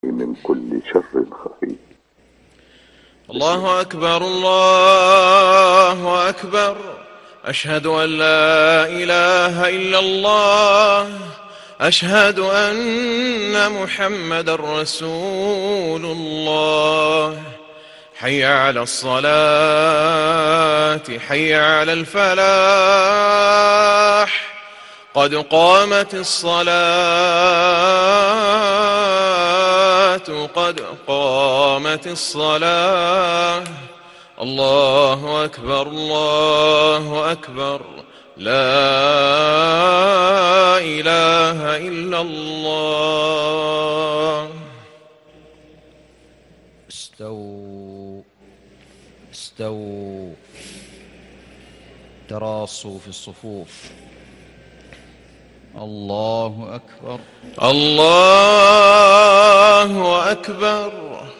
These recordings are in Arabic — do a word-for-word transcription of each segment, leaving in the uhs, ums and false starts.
من كل شر خفي. الله أكبر الله أكبر، أشهد أن لا إله إلا الله، أشهد أن محمدا رسول الله. حي على الصلاة، حي على الفلاح، قد قامت الصلاة، قد قامت الصلاة. الله أكبر الله أكبر، لا إله إلا الله. استووا استووا، تراصوا في الصفوف. الله أكبر الله أكبر.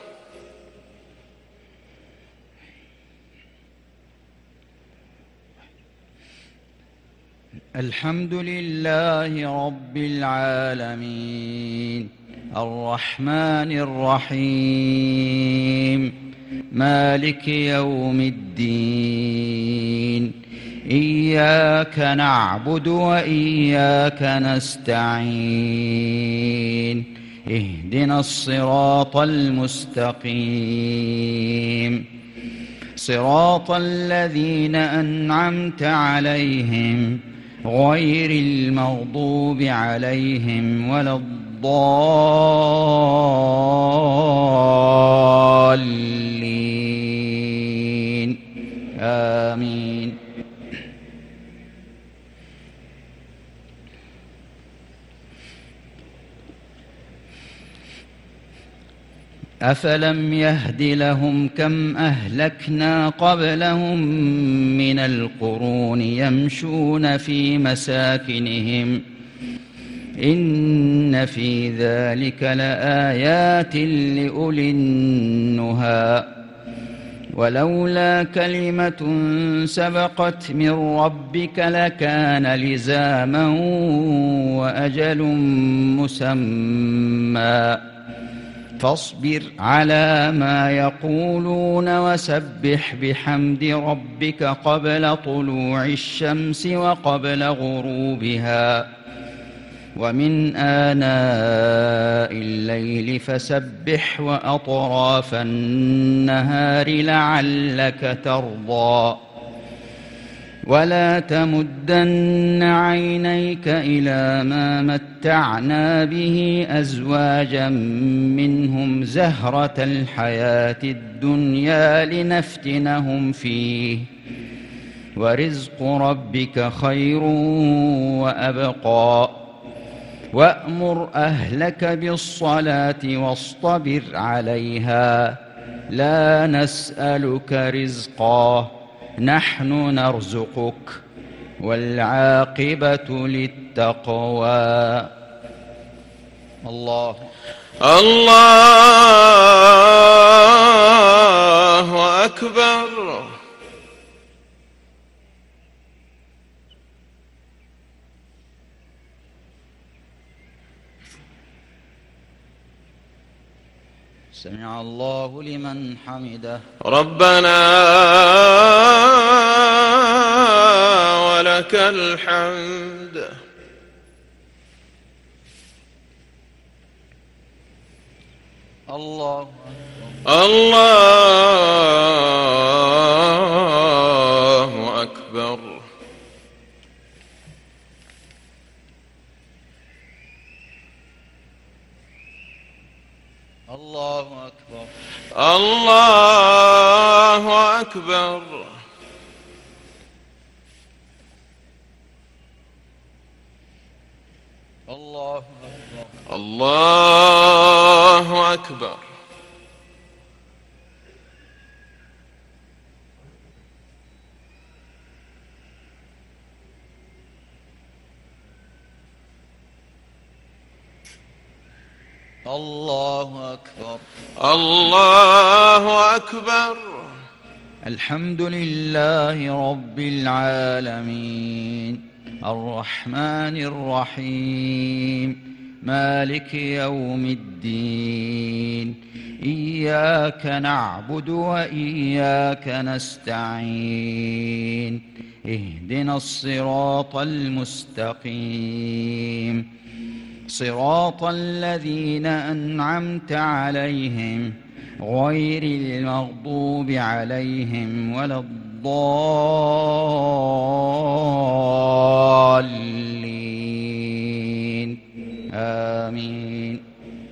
الحمد لله رب العالمين، الرحمن الرحيم، مالك يوم الدين. إياك نعبد وإياك نستعين، اهدنا الصراط المستقيم، صراط الذين أنعمت عليهم غير المغضوب عليهم ولا الضالين، آمين. أفلم يهد لهم كم أهلكنا قبلهم من القرون يمشون في مساكنهم، إن في ذلك لآيات لأولي النهى. ولولا كلمة سبقت من ربك لكان لزاما وأجل مسمى. فاصبر على ما يقولون وسبح بحمد ربك قبل طلوع الشمس وقبل غروبها، ومن آناء الليل فسبح وأطراف النهار لعلك ترضى. ولا تمدن عينيك إلى ما متعنا به أزواجا منهم زهرة الحياة الدنيا لنفتنهم فيه، ورزق ربك خير وأبقى. وأمر أهلك بالصلاة واصطبر عليها، لا نسألك رزقا نحن نرزقك، والعاقبة للتقوى. الله الله أكبر. سمع الله لمن حمده. ربنا ولك الحمد. الله الله أكبر. الله أكبر الله أكبر. الله أكبر الله أكبر. الله أكبر الله أكبر. الحمد لله رب العالمين، الرحمن الرحيم، مالك يوم الدين إياك نعبد وإياك نستعين اهدنا الصراط المستقيم صراط الذين أنعمت عليهم غير المغضوب عليهم ولا الضالين آمين.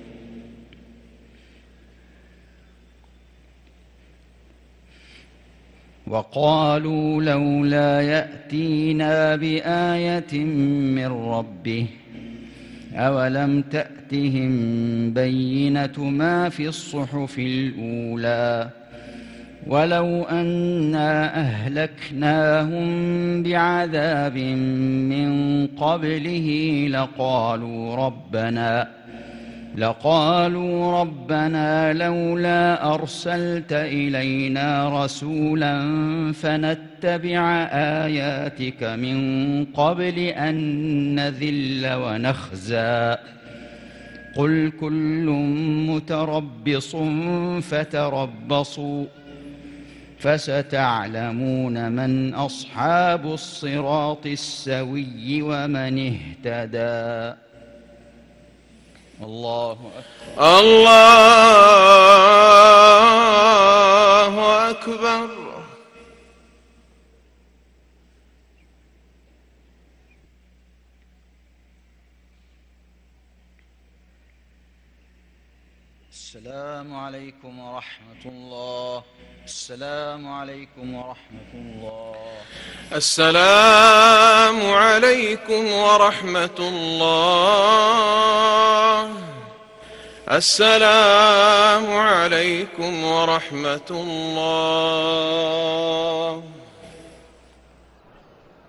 وقالوا لولا يأتينا بآية من ربه أولم تأتهم بينة ما في الصحف الأولى ولو أنا أهلكناهم بعذاب من قبله لقالوا ربنا لقالوا ربنا لولا أرسلت إلينا رسولا فنتبع آياتك من قبل أن نذل ونخزى قل كل متربص فتربصوا فستعلمون من أصحاب الصراط السوي ومن اهتدى. الله أكبر. الله أكبر. السلام عليكم ورحمة الله. السلام عليكم ورحمة الله. السلام عليكم ورحمة الله. السلام عليكم ورحمة الله.